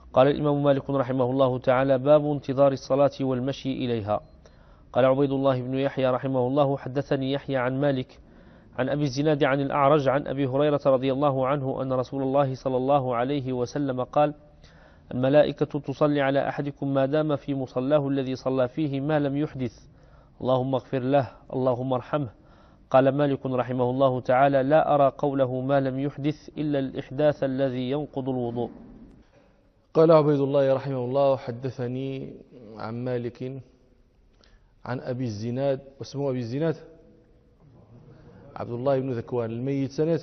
قال الإمام مالك رحمه الله تعالى: باب انتظار الصلاة والمشي إليها. قال عبيد الله بن يحيى رحمه الله: حدثني يحيى عن مالك عن أبي الزناد عن الأعرج عن أبي هريرة رضي الله عنه أن رسول الله صلى الله عليه وسلم قال: الملائكة تصلي على أحدكم ما دام في مصلاه الذي صلى فيه ما لم يحدث، اللهم اغفر له اللهم ارحمه. قال مالك رحمه الله تعالى: لا أرى قوله ما لم يحدث إلا الإحداث الذي ينقض الوضوء. قال عبيد الله رحمه الله: حدثني عن مالك عن أبي الزناد، واسمه أبي الزناد عبد الله بن ذكوان، الميت سنة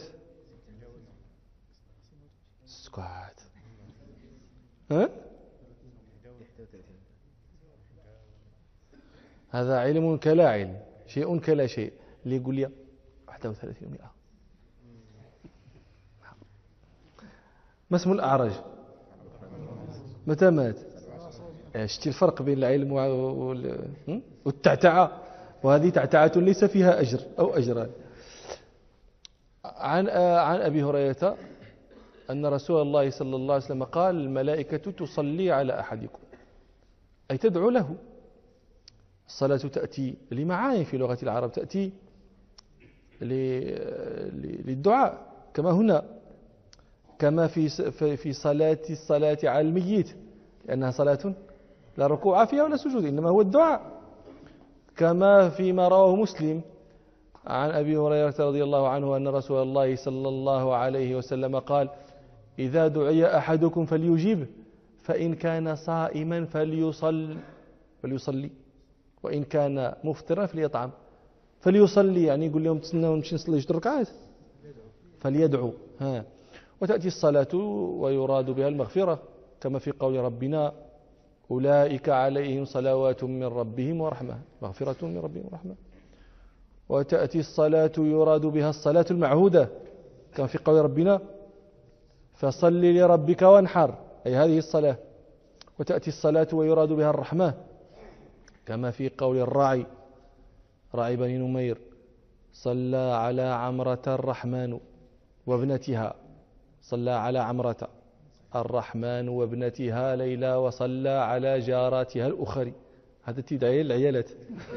سكوات هذا علم كلا علم، شيء كلا شيء. اللي يقول لي 31 100. ما اسم الأعرج؟ متى مات؟ شتي الفرق بين العلم والتعتعة، وهذه تعتعة ليس فيها أجر أو أجران. عن أبي هريرة أن رسول الله صلى الله عليه وسلم قال: الملائكة تصلي على أحدكم، أي تدعو له. الصلاة تأتي لمعاني في لغة العرب، تأتي للدعاء كما هنا، كما في الصلاة على الميت، لأنها صلاة لا ركوع فيها ولا سجود، إنما هو الدعاء، كما فيما رواه مسلم عن أبي هريرة رضي الله عنه أن رسول الله صلى الله عليه وسلم قال: إذا دعي أحدكم فليجيب، فإن كان صائما فليصلي، وإن كان مفطرا فليطعم. فليصلي يعني يقول لهم تسنوا نمشي نصلي 6 ركعات، فليدعو. وتأتي الصلاة ويراد بها المغفرة، كما في قول ربنا: أولئك عليهم صلوات من ربهم ورحمة، مغفرة من ربهم ورحمة. وتأتي الصلاة يراد بها الصلاة المعهودة، كما في قول ربنا: فصل لربك وانحر، أي هذه الصلاة. وتأتي الصلاة ويراد بها الرحمة، كما في قول الراعي، راعي بني نمير: صلى على عمرة الرحمن وابنتها، صلى على عمرة الرحمن وابنتها ليلى، وصلى على جاراتها الأخرى. هذا تدعي العيالات.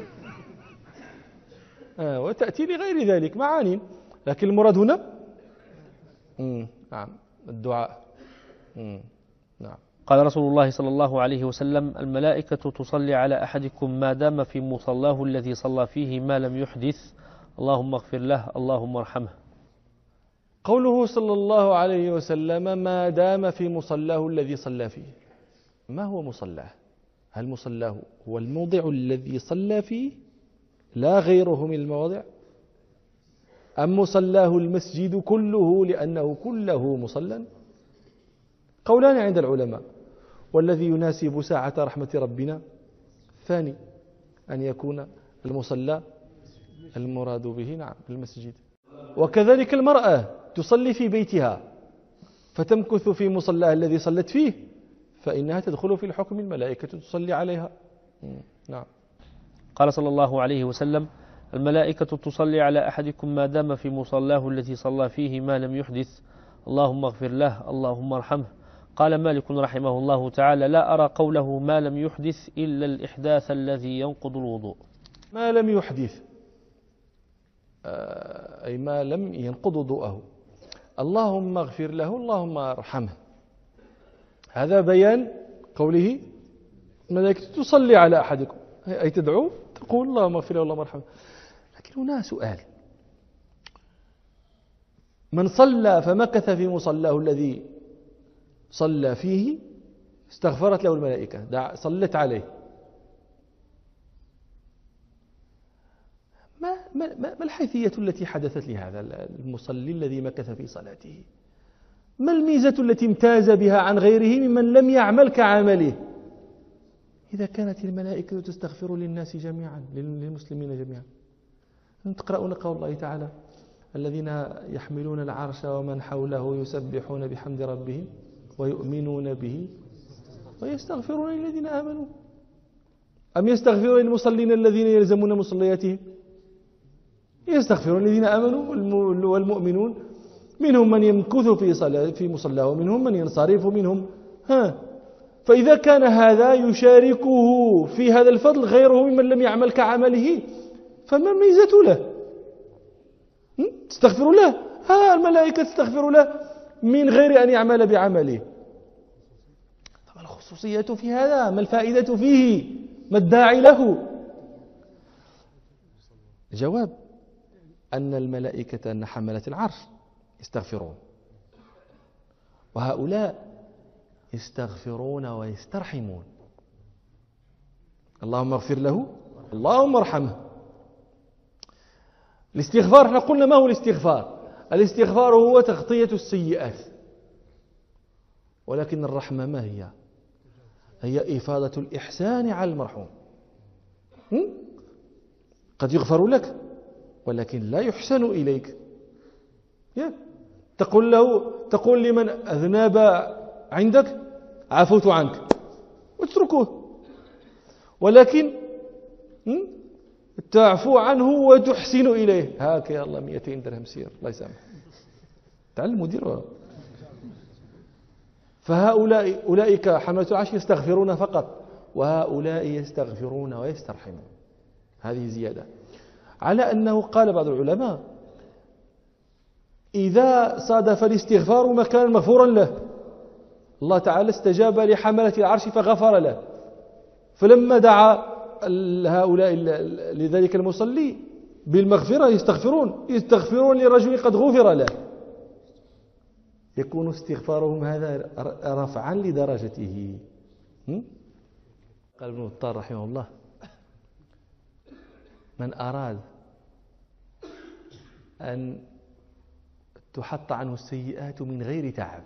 وتأتي لغير ذلك معاني، لكن المراد هنا نعم الدعاء. نعم. قال رسول الله صلى الله عليه وسلم: الملائكة تصلي على أحدكم ما دام في مصلاه الذي صلى فيه ما لم يحدث، اللهم اغفر له اللهم ارحمه. قوله صلى الله عليه وسلم ما دام في مصلاه الذي صلى فيه، ما هو مصلاه؟ هل مصلاه هو الموضع الذي صلى فيه لا غيره من المواضع، أم مصلاه المسجد كله لأنه كله مصلى؟ قولان عند العلماء، والذي يناسب ساعة رحمة ربنا ثاني، أن يكون المصلى المراد به نعم المسجد. وكذلك المرأة تصلي في بيتها فتمكث في مصلاها الذي صلت فيه، فإنها تدخل في الحكم الملائكة تصلي عليها. نعم. قال صلى الله عليه وسلم: الملائكة تصلي على أحدكم ما دام في مصلاه الذي صلى فيه ما لم يحدث، اللهم اغفر له اللهم ارحمه. قال مالك رحمه الله تعالى: لا أرى قوله ما لم يحدث إلا الإحداث الذي ينقض الوضوء. ما لم يحدث أي ما لم ينقض وضوءه. اللهم اغفر له اللهم ارحمه، هذا بيان قوله الملائكة تصلي على أحدكم، أي تدعو تقول اللهم اغفر له اللهم ارحمه. لكن هنا سؤال: من صلى فمكث في مصلاه الذي صلى فيه استغفرت له الملائكة، صلت عليه، ما الحيثية التي حدثت لهذا المصلي الذي مكث في صلاته؟ ما الميزة التي امتاز بها عن غيره ممن لم يعمل كعمله؟ إذا كانت الملائكة تستغفر للناس جميعا، للمسلمين جميعا. تقرؤون قول الله تعالى: الذين يحملون العرش ومن حوله يسبحون بحمد ربهم ويؤمنون به ويستغفرون للذين آمنوا. أم يستغفرون للمصلين الذين يلزمون مصلياتهم؟ يستغفرون الذين آمنوا والمؤمنون، منهم من يمكث في مصلاه ومنهم من ينصرف، منهم فإذا كان هذا يشاركه في هذا الفضل غيره ممن لم يعمل كعمله فما الميزة له؟ تستغفر له؟ الملائكة تستغفر له من غير أن يعمل بعمله. فما الخصوصية في هذا؟ ما الفائدة فيه؟ ما الداعي له؟ الجواب أن الملائكة أن حملة العرش يستغفرون، وهؤلاء يستغفرون ويسترحمون. اللهم اغفر له، اللهم ارحمه. الاستغفار، احنا قلنا ما هو الاستغفار؟ الاستغفار هو تغطية السيئات، ولكن الرحمة ما هي؟ هي إفادة الإحسان على المرحوم. قد يغفر لك ولكن لا يحسن إليك. تقول لمن أذنب عندك عفوت عنك واتركوه، ولكن تعفو عنه وتحسن إليه. هاك يا الله 200 درهم سير الله يسامح، تعلم مدير. فهؤلاء أولئك حملة العرش يستغفرون فقط، وهؤلاء يستغفرون ويسترحمون. هذه زيادة على أنه قال بعض العلماء إذا صادف الاستغفار مكانا مغفورا له، الله تعالى استجاب لحملة العرش فغفر له، فلما دعا هؤلاء لذلك المصلي بالمغفرة يستغفرون لرجل قد غفر له، يكون استغفارهم هذا رفعا لدرجته. قال ابن بطال رحمه الله من أراد أن تحط عنه السيئات من غير تعب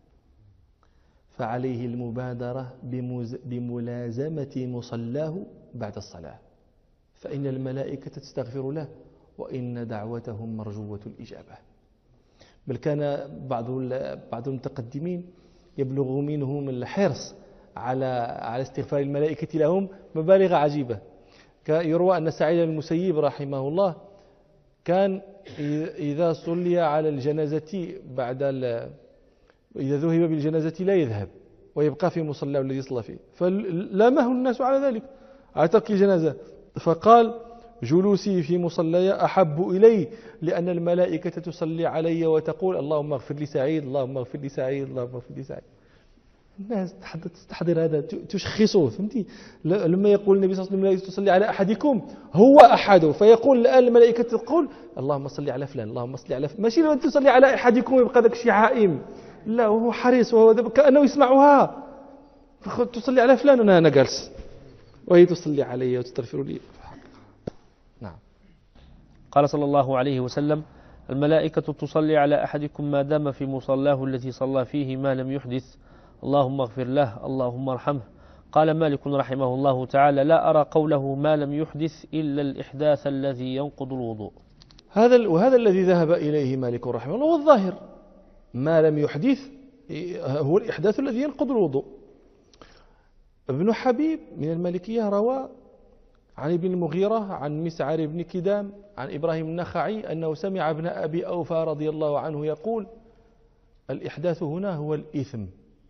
فعليه المبادرة بملازمة مصلاه بعد الصلاة، فإن الملائكة تستغفر له وإن دعوتهم مرجوة الإجابة. بل كان بعض المتقدمين يبلغ منهم الحرص على استغفار الملائكة لهم مبالغ عجيبة. يروى أن سعيد بن المسيب رحمه الله كان إذا صلي على الجنازة إذا ذهب بالجنازة لا يذهب ويبقى في مصلاه الذي صلى فيه، فلامه الناس على ذلك، على ترك الجنازة، فقال جلوسي في مصلاي أحب إلي لأن الملائكة تصلي علي وتقول اللهم اغفر لي سعيد، اللهم اغفر لي سعيد، اللهم اغفر لي سعيد. الناس تستحضر هذا، تشخصه، فهمتي؟ لما يقول النبي صلى الله عليه وسلم الملائكة تصلي على أحدكم هو أحده، فيقول الآن الملائكة تقول اللهم صل على فلان، اللهم صل على فلان، ماشي لما تصلي على أحدكم ويبقى ذاك الشيء عائم، لا وهو حريص وهو كأنه يسمعها، تصلي على فلان أنا جالس وهي تصلي علي وتستغفر لي. نعم. قال صلى الله عليه وسلم الملائكة تصلي على أحدكم ما دام في مصلاه الذي صلى فيه ما لم يحدث، اللهم اغفر له، اللهم ارحمه. قال مالك رحمه الله تعالى لا أرى قوله ما لم يحدث إلا الإحداث الذي ينقض الوضوء. وهذا الذي ذهب إليه مالك رحمه الله، والظاهر ما لم يحدث هو الإحداث الذي ينقض الوضوء. ابن حبيب من المالكية روى عن ابن المغيرة عن مسعر بن كدام عن إبراهيم النخعي أنه سمع ابن أبي أوفى رضي الله عنه يقول الإحداث هنا هو الإثم،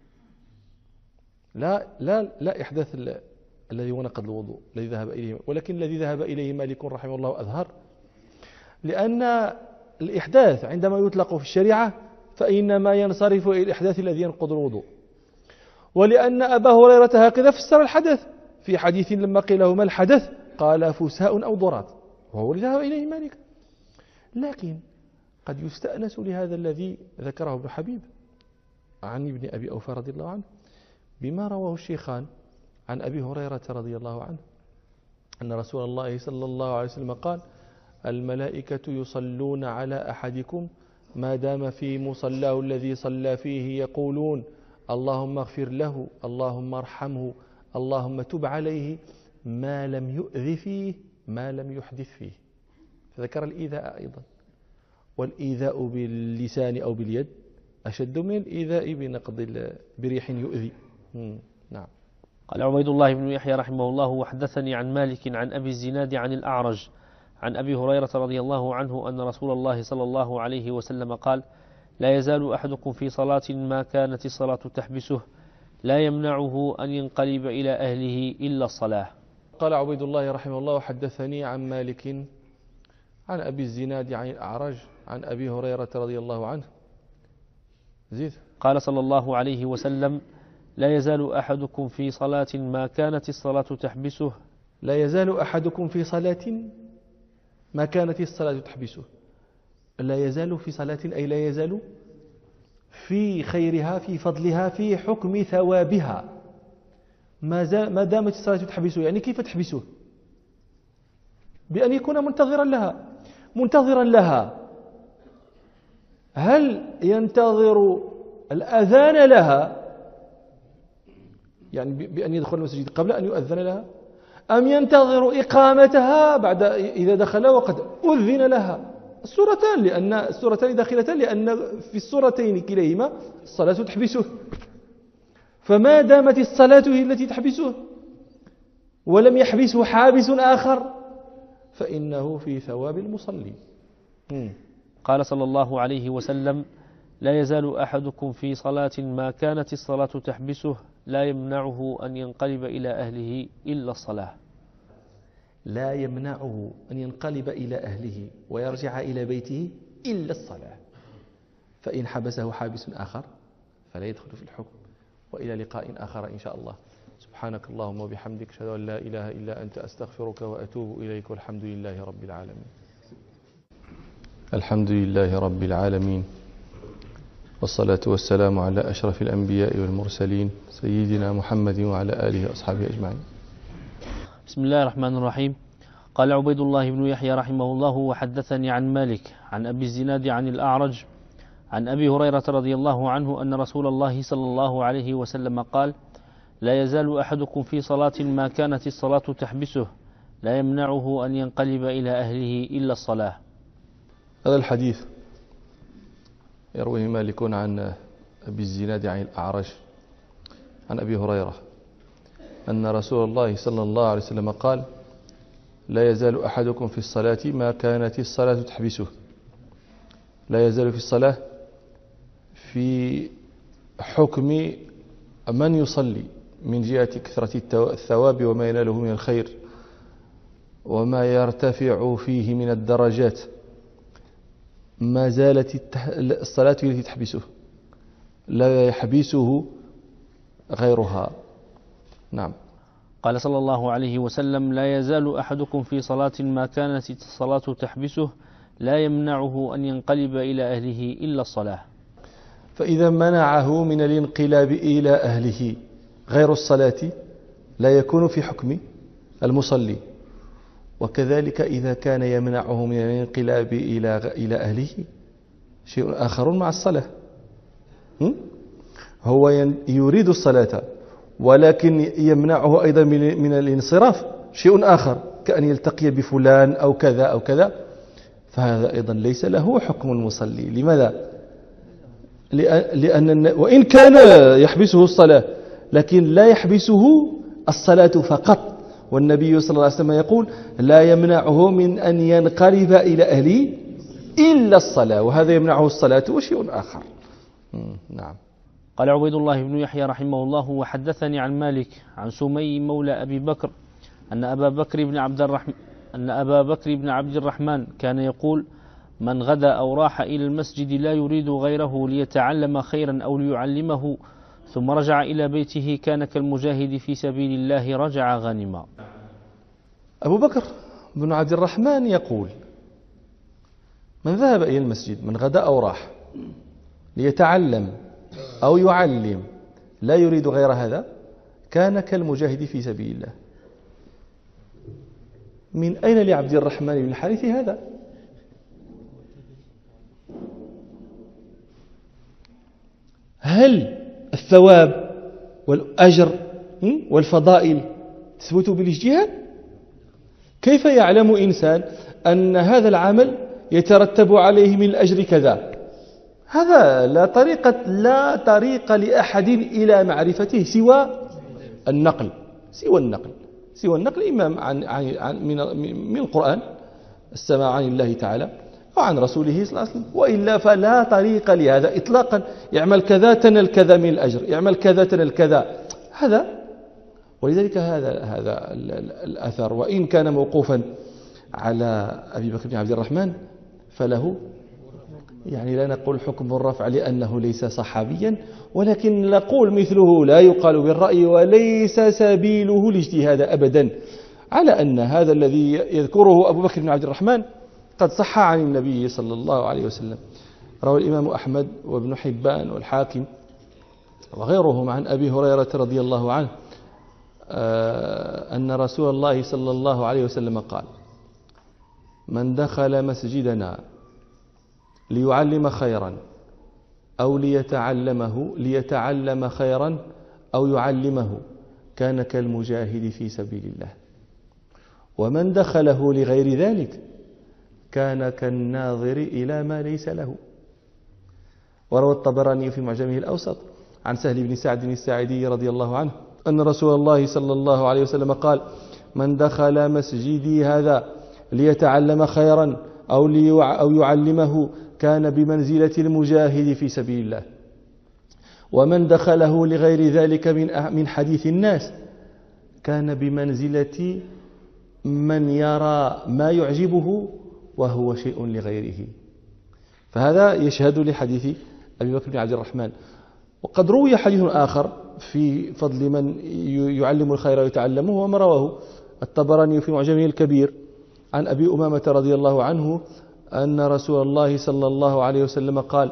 لا إحداث الذي هو نقض الوضوء الذي ذهب إليه، ولكن الذي ذهب إليه مالك رحمه الله أظهر، لأن الإحداث عندما يطلق في الشريعة فإنما ينصرف إلى الإحداث الذي ينقض الوضوء، ولأن أبا هريرة هكذا فسر الحدث في حديث لما قيل له ما الحدث قال فساء أو ضرات، وهو الذي ذهب إليه مالك. لكن قد يستأنس لهذا الذي ذكره ابن حبيب عن ابن أبي أوفى رضي الله عنه بما رواه الشيخان عن أبي هريرة رضي الله عنه أن رسول الله صلى الله عليه وسلم قال الملائكة يصلون على أحدكم ما دام في مصلاه الذي صلى فيه يقولون اللهم اغفر له، اللهم ارحمه، اللهم تب عليه ما لم يؤذ فيه ما لم يحدث فيه. فذكر الإيذاء أيضا، والإيذاء باللسان أو باليد أشد من الإيذاء بنقض بريح يؤذي. نعم. قال عبيد الله بن يحيى رحمه الله وحدثني عن مالك عن أبي الزناد عن الأعرج عن أبي هريرة رضي الله عنه أن رسول الله صلى الله عليه وسلم قال لا يزال أحدكم في صلاة ما كانت الصلاة تحبسه لا يمنعه أن ينقلب إلى أهله إلا الصلاة. قال عبيد الله رحمه الله حدثني عن مالك عن أبي الزناد عن الأعرج عن أبي هريرة رضي الله عنه زيد. قال صلى الله عليه وسلم: لا يزال أحدكم في صلاة ما كانت الصلاة تحبسه. لا يزال أحدكم في صلاة ما كانت الصلاة تحبسه. لا يزال في صلاة أي لا يزال في خيرها في فضلها في حكم ثوابها ما دامت الصلاة تحبسه. يعني كيف تحبسه؟ بأن يكون منتظرا لها. هل ينتظر الأذان لها يعني بأن يدخل المسجد قبل أن يؤذن لها، أم ينتظر إقامتها بعد إذا دخل وقد أذن لها؟ السورتان، لأن السورتان داخلتان، لأن في السورتين كليهما الصلاة تحبسه. فما دامت الصلاة هي التي تحبسه ولم يحبسه حابس آخر فإنه في ثواب المصلي. قال صلى الله عليه وسلم: لا يزال أحدكم في صلاة ما كانت الصلاة تحبسه لا يمنعه أن ينقلب إلى أهله إلا الصلاة. لا يمنعه أن ينقلب إلى أهله ويرجع إلى بيته إلا الصلاة. فإن حبسه حابس آخر فلا يدخل في الحكم. وإلى لقاء آخر إن شاء الله. سبحانك اللهم وبحمدك أشهد أن لا إله إلا أنت أستغفرك وأتوب إليك والحمد لله رب العالمين. الحمد لله رب العالمين، والصلاة والسلام على أشرف الأنبياء والمرسلين سيدنا محمد وعلى آله وأصحابه أجمعين. بسم الله الرحمن الرحيم. قال عبيد الله بن يحيى رحمه الله: وحدثني عن مالك عن أبي الزناد عن الأعرج عن أبي هريرة رضي الله عنه أن رسول الله صلى الله عليه وسلم قال: لا يزال أحدكم في صلاة ما كانت الصلاة تحبسه لا يمنعه أن ينقلب إلى أهله إلا الصلاة. هذا الحديث يرويه مالك عن أبي الزناد عن الأعرج عن أبي هريرة أن رسول الله صلى الله عليه وسلم قال: لا يزال أحدكم في الصلاة ما كانت الصلاة تحبسه. لا يزال في الصلاة في حكم من يصلي من جهة كثرة الثواب وما يناله من الخير وما يرتفع فيه من الدرجات. ما زالت الصلاة التي تحبسه، لا يحبسه غيرها. نعم. قال صلى الله عليه وسلم: لا يزال أحدكم في صلاة ما كانت الصلاة تحبسه لا يمنعه أن ينقلب إلى أهله إلا الصلاة. فإذا منعه من الانقلاب إلى أهله غير الصلاة لا يكون في حكم المصلي. وكذلك إذا كان يمنعه من الانقلاب إلى أهله شيء آخر مع الصلاة. هو يريد الصلاة ولكن يمنعه أيضا من الانصراف شيء آخر كأن يلتقي بفلان أو كذا أو كذا، فهذا أيضا ليس له حكم المصلي. لماذا؟ لأن وإن كان يحبسه الصلاة لكن لا يحبسه الصلاة فقط. والنبي صلى الله عليه وسلم يقول: لا يمنعه من أن ينقلب إلى أهله إلا الصلاة، وهذا يمنعه الصلاة وشيء آخر. نعم. قال عبيد الله بن يحيى رحمه الله: وحدثني عن مالك عن سمي مولى أبي بكر أن أبا بكر بن عبد الرحمن كان يقول: من غدا أو راح إلى المسجد لا يريد غيره ليتعلم خيرا أو ليعلمه ثم رجع إلى بيته كان كالمجاهد في سبيل الله رجع غانما. أبو بكر بن عبد الرحمن يقول: من ذهب إلى المسجد، من غدا أو راح ليتعلم أو يعلم لا يريد غير هذا كان كالمجاهد في سبيل الله. من أين لعبد الرحمن بن الحارث هذا؟ هل الثواب والأجر والفضائل تثبت بالاجتهاد؟ كيف يعلم إنسان أن هذا العمل يترتب عليه من الأجر كذا؟ هذا لا طريق لأحد إلى معرفته سوى النقل، إما من القرآن السماع عن الله تعالى، وعن رسوله صلى الله عليه وسلم، وإلا فلا طريق لهذا إطلاقا. يعمل كذا تنال كذا من الأجر، يعمل كذا تنال كذا، هذا. ولذلك هذا الأثر وإن كان موقوفا على أبي بكر بن عبد الرحمن فله يعني لا نقول حكم الرفع لأنه ليس صحابيا، ولكن نقول مثله لا يقال بالرأي وليس سبيله الاجتهاد أبدا، على أن هذا الذي يذكره أبو بكر بن عبد الرحمن قد صح عن النبي صلى الله عليه وسلم. روى الإمام أحمد وابن حبان والحاكم وغيرهم عن أبي هريرة رضي الله عنه أن رسول الله صلى الله عليه وسلم قال: من دخل مسجدنا ليعلم خيرا أو ليتعلم خيرا أو يعلمه كان كالمجاهد في سبيل الله، ومن دخله لغير ذلك كان كالناظر إلى ما ليس له. وروى الطبراني في معجمه الأوسط عن سهل بن سعد الساعدي رضي الله عنه أن رسول الله صلى الله عليه وسلم قال: من دخل مسجدي هذا ليتعلم خيرا أو يعلمه كان بمنزلة المجاهد في سبيل الله، ومن دخله لغير ذلك من حديث الناس كان بمنزلة من يرى ما يعجبه وهو شيء لغيره. فهذا يشهد لحديث أبي بكر بن عبد الرحمن. وقد روي حديث آخر في فضل من يعلم الخير ويتعلمه، وما رواه الطبراني في معجمه الكبير عن أبي أمامة رضي الله عنه أن رسول الله صلى الله عليه وسلم قال: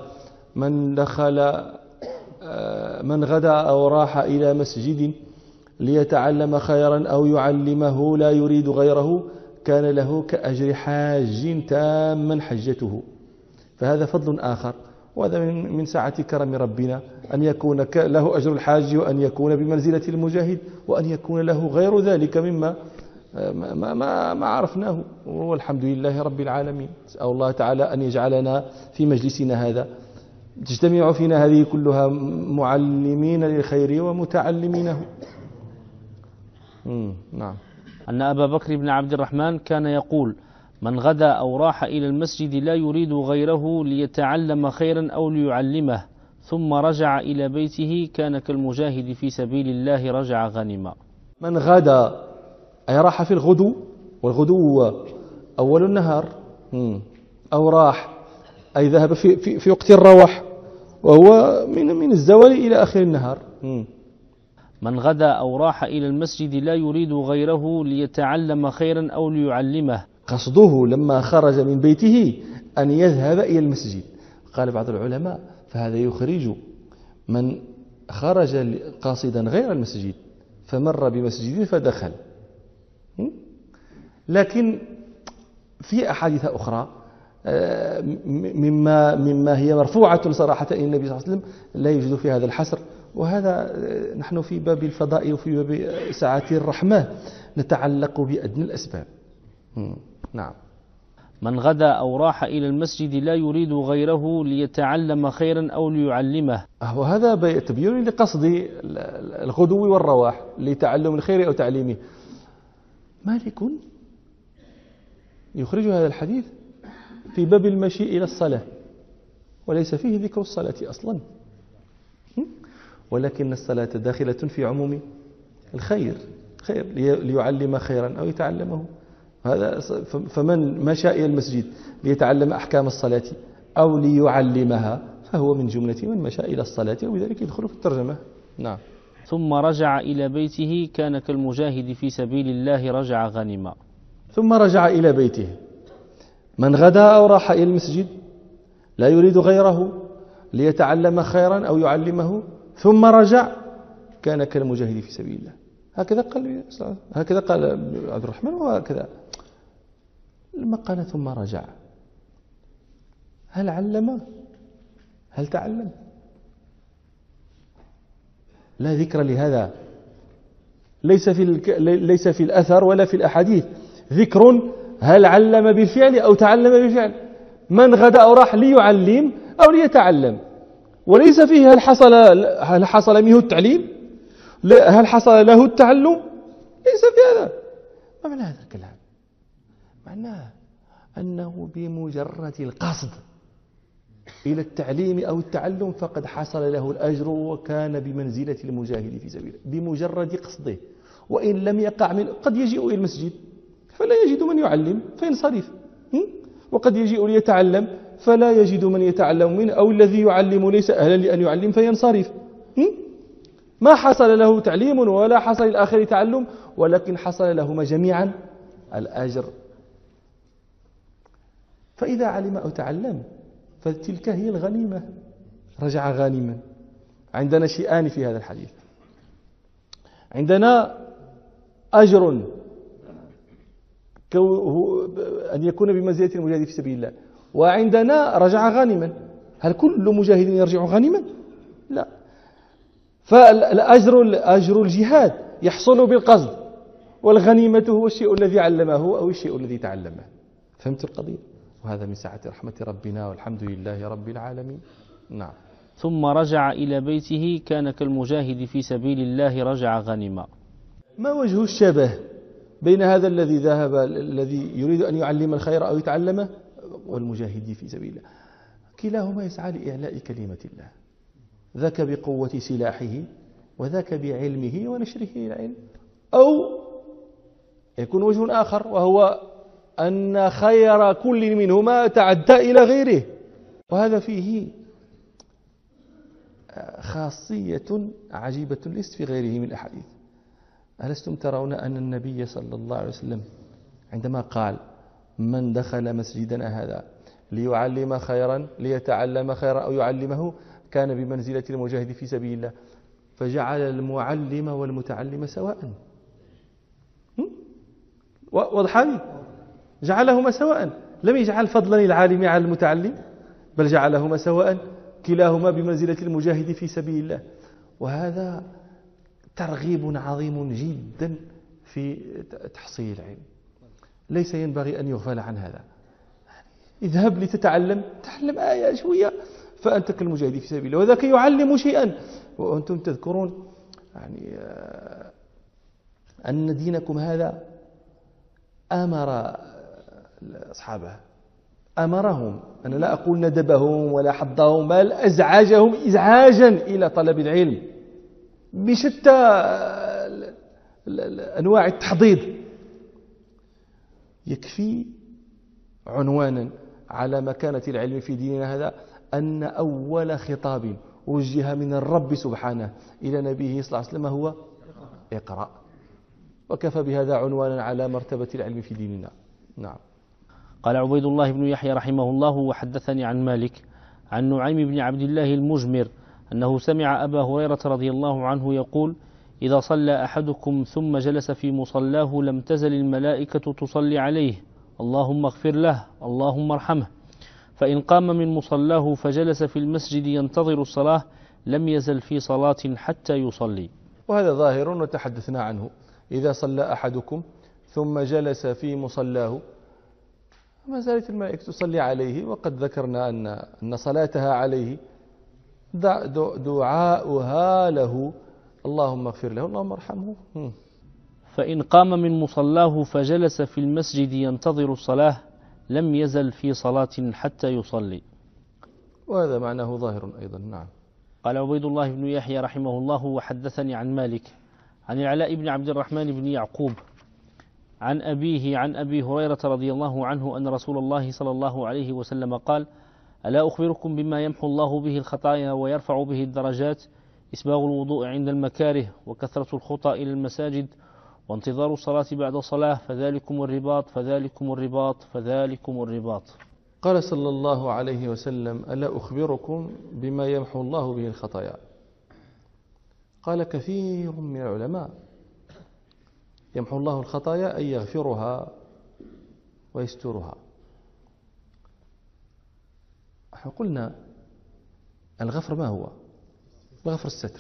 من غدا أو راح إلى مسجد ليتعلم خيرا أو يعلمه لا يريد غيره كان له كأجر حاج تاما حجته. فهذا فضل آخر، وهذا من سعة كرم ربنا أن يكون له أجر الحاج، وأن يكون بمنزلة المجاهد، وأن يكون له غير ذلك مما ما عرفناه. والحمد لله رب العالمين. أسأل الله تعالى أن يجعلنا في مجلسنا هذا تجتمع فينا هذه كلها معلمين للخير ومتعلمينه. نعم. أن أبا بكر بن عبد الرحمن كان يقول: من غدا أو راح إلى المسجد لا يريد غيره ليتعلم خيرا أو ليعلمه ثم رجع إلى بيته كان كالمجاهد في سبيل الله رجع غنما. من غدا أي راح في الغدو، والغدو أول النهار، أو راح أي ذهب في وقت الروح، وهو من الزوال إلى آخر النهار. من غدا أو راح إلى المسجد لا يريد غيره ليتعلم خيرا أو ليعلمه. قصده لما خرج من بيته أن يذهب إلى المسجد. قال بعض العلماء: فهذا يخرج من خرج قاصدا غير المسجد فمر بمسجد فدخل. لكن في أحاديث أخرى مما هي مرفوعة صراحة إلى النبي صلى الله عليه وسلم لا يوجد في هذا الحصر. وهذا نحن في باب الفضاء وفي باب سعة الرحمة نتعلق بأدنى الأسباب. نعم. من غدا أو راح إلى المسجد لا يريد غيره ليتعلم خيرا أو ليعلمه. وهذا تبين لقصد الغدو والرواح لتعلم الخير أو تعليمه. مالك يخرج هذا الحديث في باب المشي إلى الصلاة، وليس فيه ذكر الصلاة أصلا، ولكن الصلاة داخلة في عموم الخير ليعلم خيرا أو يتعلمه. هذا فمن مشى إلى المسجد ليتعلم أحكام الصلاة أو ليعلمها فهو من جملة من مشى إلى الصلاة، وبذلك يدخل في الترجمة. نعم. ثم رجع إلى بيته كان كالمجاهد في سبيل الله رجع غنما. ثم رجع إلى بيته. من غدا أو راح إلى المسجد لا يريد غيره ليتعلم خيرا أو يعلمه ثم رجع كان كالمجاهد في سبيل الله. هكذا قال عبد الرحمن. وهكذا لما قال ثم رجع، هل علم؟ هل تعلم؟ لا ذكر لهذا، ليس في الأثر ولا في الأحاديث ذكر هل علم بالفعل أو تعلم بالفعل. من غدا أو راح ليعلم أو ليتعلم، وليس فيه هل حصل منه التعليم، هل حصل له التعلم، ليس في هذا. ما معنى هذا الكلام؟ معناه أنه بمجرد القصد إلى التعليم أو التعلم فقد حصل له الأجر وكان بمنزلة المجاهد في سبيله بمجرد قصده. وإن لم يقع من قد يجيء إلى المسجد فلا يجد من يعلم فينصرف، وقد يجيء ليتعلم فلا يجد من يتعلم منه، أو الذي يعلم ليس أهلا لأن يعلم فينصرف. ما حصل له تعليم ولا حصل للآخر تعلم، ولكن حصل لهما جميعا الأجر. فإذا علم أو تعلم فتلك هي الغنيمة، رجع غانما. عندنا شيئان في هذا الحديث، عندنا أجر أن يكون بمنزلة المجاهد في سبيل الله، وعندنا رجع غانما. هل كل مجاهد يرجع غانما؟ لا. فالأجر الجهاد يحصل بالقصد، والغنيمة هو الشيء الذي علمه أو الشيء الذي تعلمه. فهمت القضية؟ وهذا من سعة رحمة ربنا، والحمد لله رب العالمين. نعم. ثم رجع إلى بيته كان كالمجاهد في سبيل الله رجع غنما. ما وجه الشبه بين هذا الذي ذهب الذي يريد أن يعلم الخير أو يتعلمه والمجاهد في سبيل الله؟ كلاهما يسعى لإعلاء كلمة الله، ذاك بقوة سلاحه وذاك بعلمه ونشره العلم. أو يكون وجه آخر، وهو أن خير كل منهما تعدى إلى غيره، وهذا فيه خاصية عجيبة ليست في غيره من الأحاديث. ألستم ترون أن النبي صلى الله عليه وسلم عندما قال من دخل مسجدنا هذا ليعلم خيرا ليتعلم خيرا أو يعلمه كان بمنزلة المجاهد في سبيل الله، فجعل المعلم والمتعلم سواء. واضح لي؟ جعلهما سواء، لم يجعل فضلا العالم على المتعلم، بل جعلهما سواء، كلاهما بمنزلة المجاهد في سبيل الله. وهذا ترغيب عظيم جدا في تحصيل العلم، ليس ينبغي أن يغفل عن هذا. اذهب لتتعلم، تعلم آية شوية فأنت كالمجاهد في سبيل الله، وذاك يعلم شيئا. وأنتم تذكرون يعني أن دينكم هذا أمر أصحابه، أمرهم، أنا لا أقول ندبهم ولا حضهم، بل أزعجهم إزعاجا إلى طلب العلم بشتى أنواع التحضيض. يكفي عنوانا على مكانة العلم في ديننا هذا أن أول خطاب وجه من الرب سبحانه إلى نبيه صلى الله عليه وسلم هو اقرأ، وكفى بهذا عنوانا على مرتبة العلم في ديننا. نعم. قال عبيد الله بن يحيى رحمه الله: وحدثني عن مالك عن نعيم بن عبد الله المجمر أنه سمع أبا هريرة رضي الله عنه يقول: إذا صلى أحدكم ثم جلس في مصلاه لم تزل الملائكة تصلي عليه اللهم اغفر له اللهم ارحمه، فإن قام من مصلاه فجلس في المسجد ينتظر الصلاة لم يزل في صلاة حتى يصلي. وهذا ظاهر وتحدثنا عنه. إذا صلى أحدكم ثم جلس في مصلاه ما زالت الملائكة تصلي عليه، وقد ذكرنا أن صلاتها عليه دعاؤها له اللهم اغفر له اللهم ارحمه. فإن قام من مصلاه فجلس في المسجد ينتظر الصلاة لم يزل في صلاة حتى يصلي. وهذا معناه ظاهر أيضا. نعم. قال عبيد الله بن يحيى رحمه الله: وحدثني عن مالك عن العلاء بن عبد الرحمن بن يعقوب عن أبيه عن أبي هريرة رضي الله عنه أن رسول الله صلى الله عليه وسلم قال: ألا أخبركم بما يمحو الله به الخطايا ويرفع به الدرجات؟ إسباغ الوضوء عند المكاره، وكثرة الخطى إلى المساجد، وانتظار الصلاة بعد الصلاة، فذلكم الرباط فذلكم الرباط فذلكم الرباط. قال صلى الله عليه وسلم: ألا أخبركم بما يمحو الله به الخطايا؟ قال كثير من العلماء: يمحو الله الخطايا أي يغفرها ويسترها. احنا قلنا الغفر ما هو؟ الغفر الستر،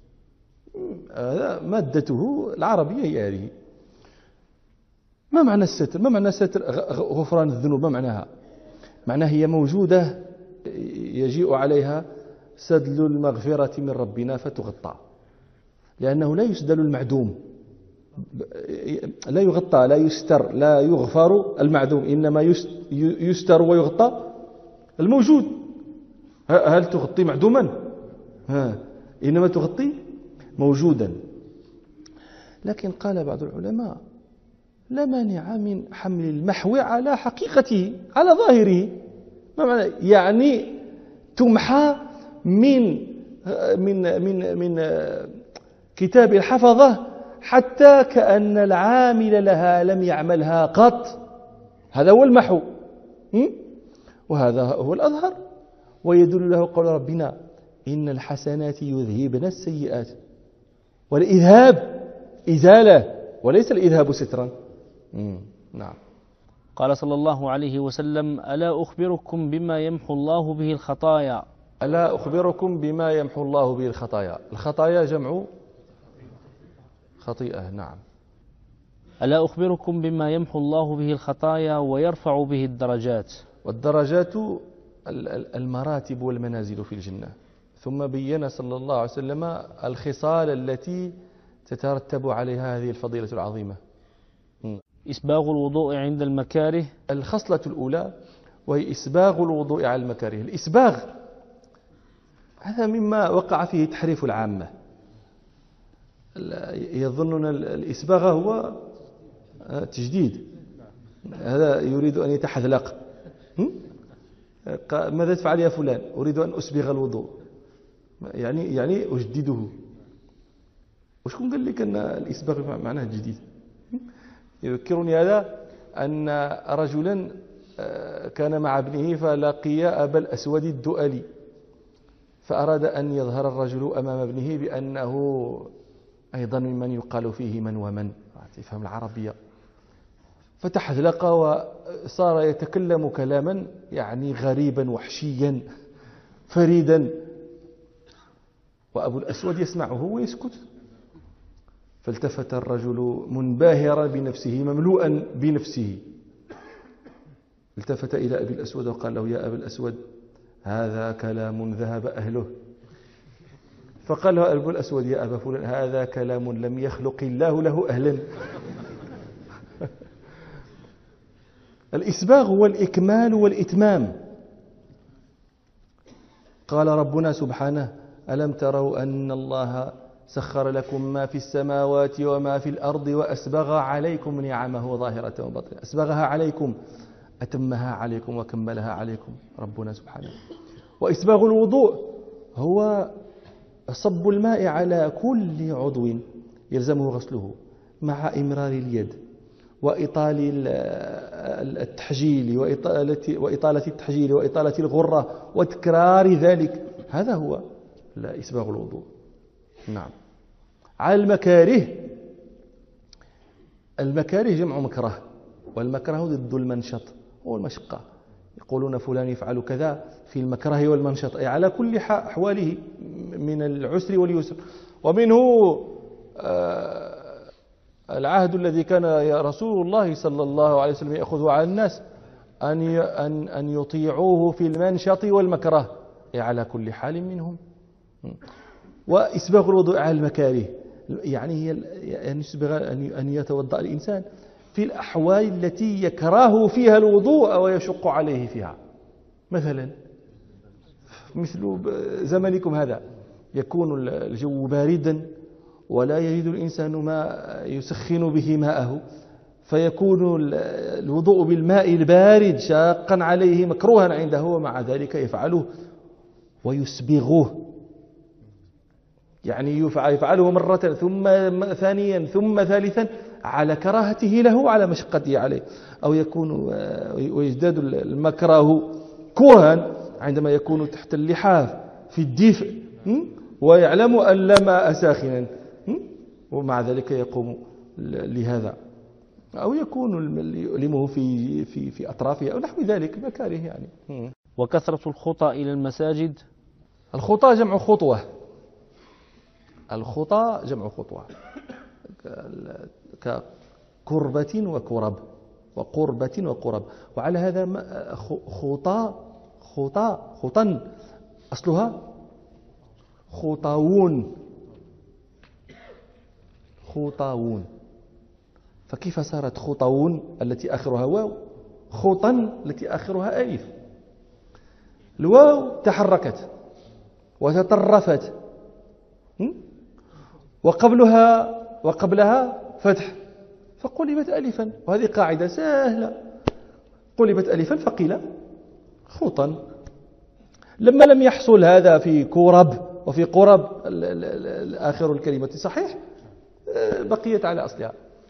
مادته العربية هي هذه. ما معنى الستر؟ ما معنى ستر غفران الذنوب؟ ما معناها؟ معناها هي موجودة يجيء عليها سدل المغفرة من ربنا فتغطى، لأنه لا يسدل المعدوم، لا يغطى، لا يستر، لا يغفر المعدوم، إنما يستر ويغطى الموجود. هل تغطي معدوما؟ إنما تغطي موجودا. لكن قال بعض العلماء لا مانع من حمل المحو على حقيقته، على ظاهره. ما معنى؟ يعني تمحى من كتاب الحفظة حتى كأن العامل لها لم يعملها قط. هذا هو المحو، وهذا هو الأظهر، ويدل له قول ربنا إن الحسنات يذهبن السيئات. والإذهاب إزالة، وليس الإذهاب سترا. نعم. قال صلى الله عليه وسلم: ألا أخبركم بما يمحو الله به الخطايا؟ ألا أخبركم بما يمحو الله به الخطايا. الخطايا جمع خطيئة. نعم. ألا أخبركم بما يمحو الله به الخطايا ويرفع به الدرجات؟ والدرجات المراتب والمنازل في الجنة. ثم بين صلى الله عليه وسلم الخصال التي تترتب عليها هذه الفضيلة العظيمة. إسباغ الوضوء عند المكاره. الخصلة الأولى وهي إسباغ الوضوء على المكاره. الإسباغ هذا مما وقع فيه تحريف العامة. يظنون الإسباغ هو تجديد، هذا يريد أن يتحذلق. ماذا تفعل يا فلان؟ أريد أن أسبغ الوضوء، يعني أجدده. وشكون قال لك أن الإسباغ معناه الجديد؟ يذكرني هذا أن رجلا كان مع ابنه فلقي أبا الأسود الدؤلي، فأراد أن يظهر الرجل أمام ابنه بأنه أيضا ممن يقال فيه من ومن، يفهم العربية، فتحذلق وصار يتكلم كلاما يعني غريبا وحشيا فريدا، وأبو الأسود يسمعه ويسكت. فالتفت الرجل منبهرا بنفسه مملوءا بنفسه، التفت إلى أبي الأسود وقال له: يا أبا الأسود، هذا كلام ذهب أهله. فقال له أبو الأسود: يا أبا فلان، هذا كلام لم يخلق الله له أهلا. الإسباغ هو الإكمال والإتمام. قال ربنا سبحانه: ألم تروا أن الله سخر لكم ما في السماوات وما في الأرض وأسبغ عليكم نعمه ظاهرة وباطنة. أسبغها عليكم، أتمها عليكم وكملها عليكم ربنا سبحانه. وإسباغ الوضوء هو صب الماء على كل عضو يلزمه غسله مع إمرار اليد وإطالة التحجيل وإطالة التحجيل وإطالة الغرة وتكرار ذلك. هذا هو إسباغ الوضوء. نعم. على المكاره، المكاره جمع مكره، والمكره ضد المنشط والمشقة. يقولون فلان يفعل كذا في المكره والمنشط، أي على كل أحواله من العسر واليسر. ومنه العهد الذي كان رسول الله صلى الله عليه وسلم يأخذه على الناس أن يطيعوه في المنشط والمكره، أي على كل حال منهم. وإسباغ الوضوء على المكاره يعني هي أن يتوضأ الإنسان في الأحوال التي يكره فيها الوضوء ويشق عليه فيها. مثلا مثل زمنكم هذا، يكون الجو باردا ولا يجد الإنسان ما يسخن به ماءه، فيكون الوضوء بالماء البارد شاقا عليه مكروها عنده، ومع ذلك يفعله ويسبغه، يعني يفعله مرة ثم ثانيا ثم ثالثا على كراهته له على مشقته عليه. أو يكون ويزداد المكره كرها عندما يكون تحت اللحاف في الدفء ويعلم أن لا ماء ساخنا، ومع ذلك يقوم لهذا. أو يكون يؤلمه في أطرافه أو نحو ذلك، مكاره يعني. وكثرة الخطى إلى المساجد. الخطى جمع خطوة، الخطى جمع خطوة، كقربة وكرب وقربة وقرب. وعلى هذا خطى أصلها خطاوون، فكيف صارت خطون التي آخرها واو خطا التي آخرها ألف؟ الواو تحركت وتطرفت وقبلها فتح فقلبت ألفا، وهذه قاعدة سهلة، قلبت ألفا فقيل خطا. لما لم يحصل هذا في كورب وفي قرب آخر الكلمة صحيح بقيت على أصلها.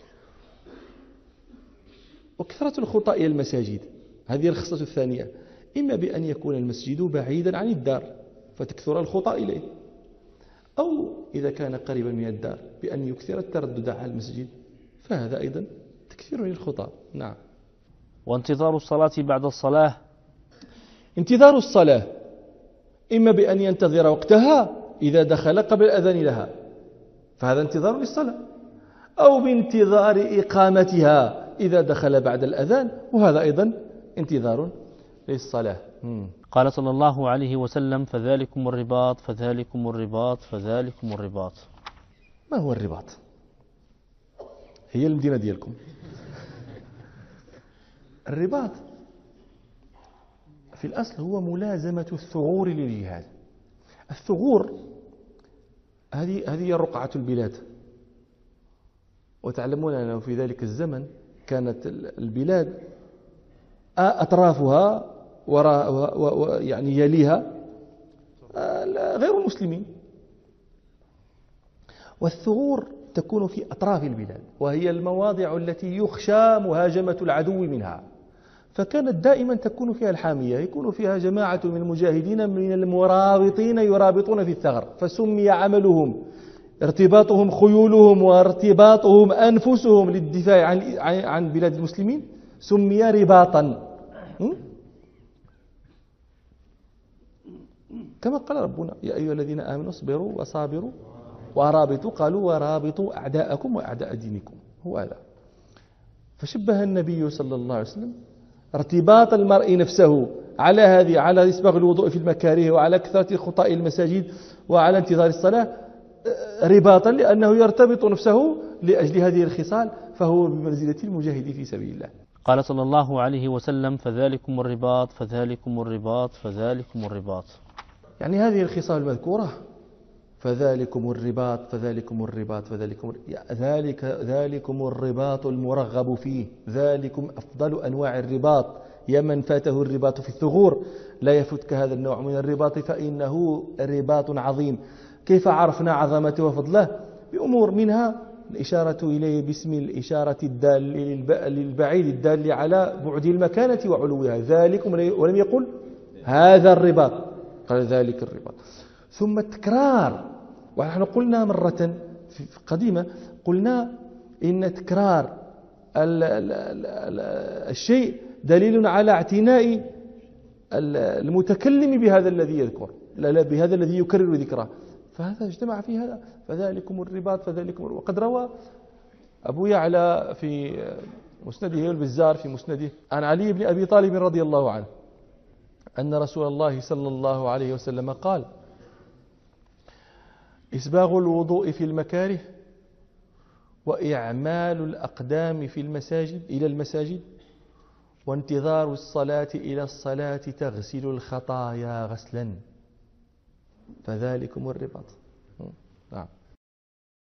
وكثرة الخطى إلى المساجد هذه الخصلة الثانية، إما بأن يكون المسجد بعيدا عن الدار فتكثر الخطى إليه، أو إذا كان قريبا من الدار بأن يكثر التردد على المسجد، فهذا أيضا تكثير للخطى. نعم. وانتظار الصلاة بعد الصلاة، انتظار الصلاة إما بأن ينتظر وقتها إذا دخل قبل الأذان لها فهذا انتظار للصلاة، أو بانتظار إقامتها إذا دخل بعد الأذان وهذا أيضا انتظار للصلاة. قال صلى الله عليه وسلم: فذلكم الرباط فذلكم الرباط فذلكم الرباط. ما هو الرباط؟ هي المدينة ديالكم. الرباط في الأصل هو ملازمة الثغور للجهاد. الثغور هذه رقعة البلاد، وتعلمون أنه في ذلك الزمن كانت البلاد أطرافها يعني يليها غير المسلمين، والثغور تكون في أطراف البلاد وهي المواضع التي يخشى مهاجمة العدو منها، فكانت دائما تكون فيها الحامية، يكون فيها جماعة من المجاهدين من المرابطين يرابطون في الثغر، فسمي عملهم ارتباطهم خيولهم وارتباطهم أنفسهم للدفاع عن بلاد المسلمين سمي رباطا، كما قال ربنا: يا أيها الذين آمنوا اصبروا وصابروا ورابطوا، قالوا ورابطوا أعداءكم وأعداء دينكم. هو هذا. فشبه النبي صلى الله عليه وسلم ارتباط المرء نفسه على إسباغ الوضوء في المكاره وعلى كثرة خطاء المساجد وعلى انتظار الصلاة رباطا، لأنه يرتبط نفسه لأجل هذه الخصال، فهو بمنزلة المجاهد في سبيل الله. قال صلى الله عليه وسلم: فذلكم الرباط فذلكم الرباط فذلكم الرباط. يعني هذه الخصال المذكورة، فذلكم الرباط فذلكم الرباط فذلكم ذلكم الرباط المرغب فيه، ذلكم أفضل أنواع الرباط، يا من فاته الرباط في الثغور لا يفتك هذا النوع من الرباط فإنه رباط عظيم. كيف عرفنا عظمته وفضله؟ بأمور، منها الإشارة إليه باسم الإشارة الدال للبعيد الدال على بعد المكانة وعلوها، ذلكم، ولم يقل هذا الرباط، قال ذلك الرباط. ثم التكرار، ونحن قلنا مرة قديمة، قلنا إن تكرار الشيء دليل على اعتناء المتكلم بهذا الذي يذكر، لا بهذا الذي يكرر ذكره، فهذا اجتمع في هذا، فذلكم الرباط فذلكم الرباط. وقد روى أبو يعلى في مسنده والبزار في مسنده عن علي بن أبي طالب رضي الله عنه أن رسول الله صلى الله عليه وسلم قال: إسباغ الوضوء في المكاره وإعمال الأقدام في المساجد إلى المساجد وانتظار الصلاة إلى الصلاة تغسل الخطايا غسلا، فذلكم الرباط.